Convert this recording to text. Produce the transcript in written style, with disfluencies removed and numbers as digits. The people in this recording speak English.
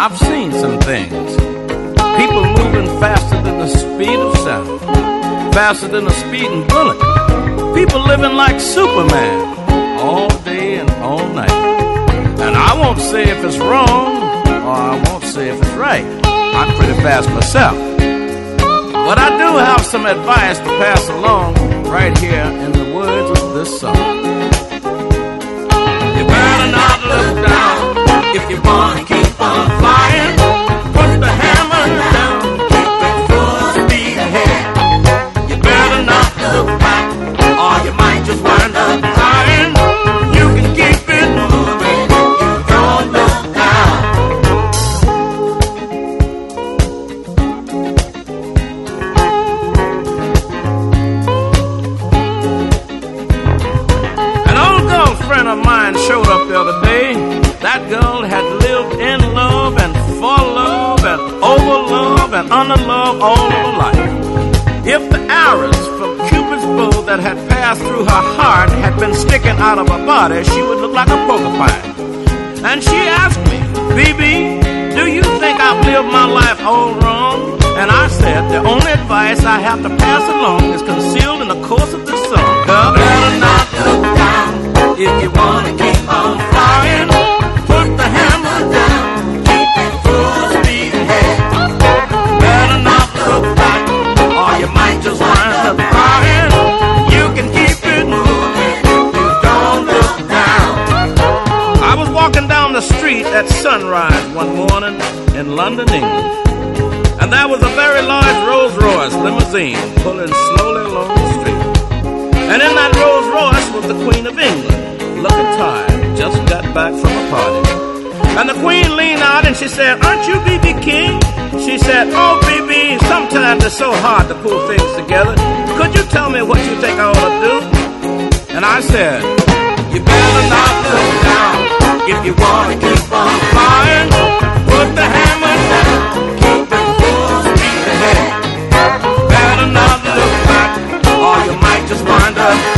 I've seen some things. People moving faster than the speed of sound, faster than a speeding bullet. People living like Superman all day and all night. And I won't say if it's wrong, or I won't say if it's right. I'm pretty fast myself. But I do have some advice to pass along right here in the words of this song. You better not look down if you want to keep on flying. Put the hammer down, keep it full speed ahead. You better not look back, or you might just wind up crying. You can keep it moving if you don't look down. An old girlfriend of mine showed up the other day. That girl had lived in love and for love and over love and under love all of her life. If the arrows from Cupid's bow that had passed through her heart had been sticking out of her body, she would look like a porcupine. And she asked me, BB, do you think I've lived my life all wrong? And I said, the only advice I have to pass along is concealed in the course of this song. Girl, better not look down if you want to keep on flying. Put the hammer down, keep it full speed ahead. Better not look back, or you might just wind up crying. You can keep it moving if you don't look down. I was walking down the street at sunrise one morning in London, England, and there was a very large Rolls-Royce limousine pulling slowly along the street. And in that Rolls-Royce was the Queen of England, looking tired, just got back from a party. And the Queen leaned out and she said, aren't you B.B. King? She said, oh, B.B., sometimes it's so hard to pull things together. Could you tell me what you think I ought to do? And I said, you better not look down if you want to keep on flying. Put the hammer down, keep it full speed ahead. Better not look back, or you might just wind up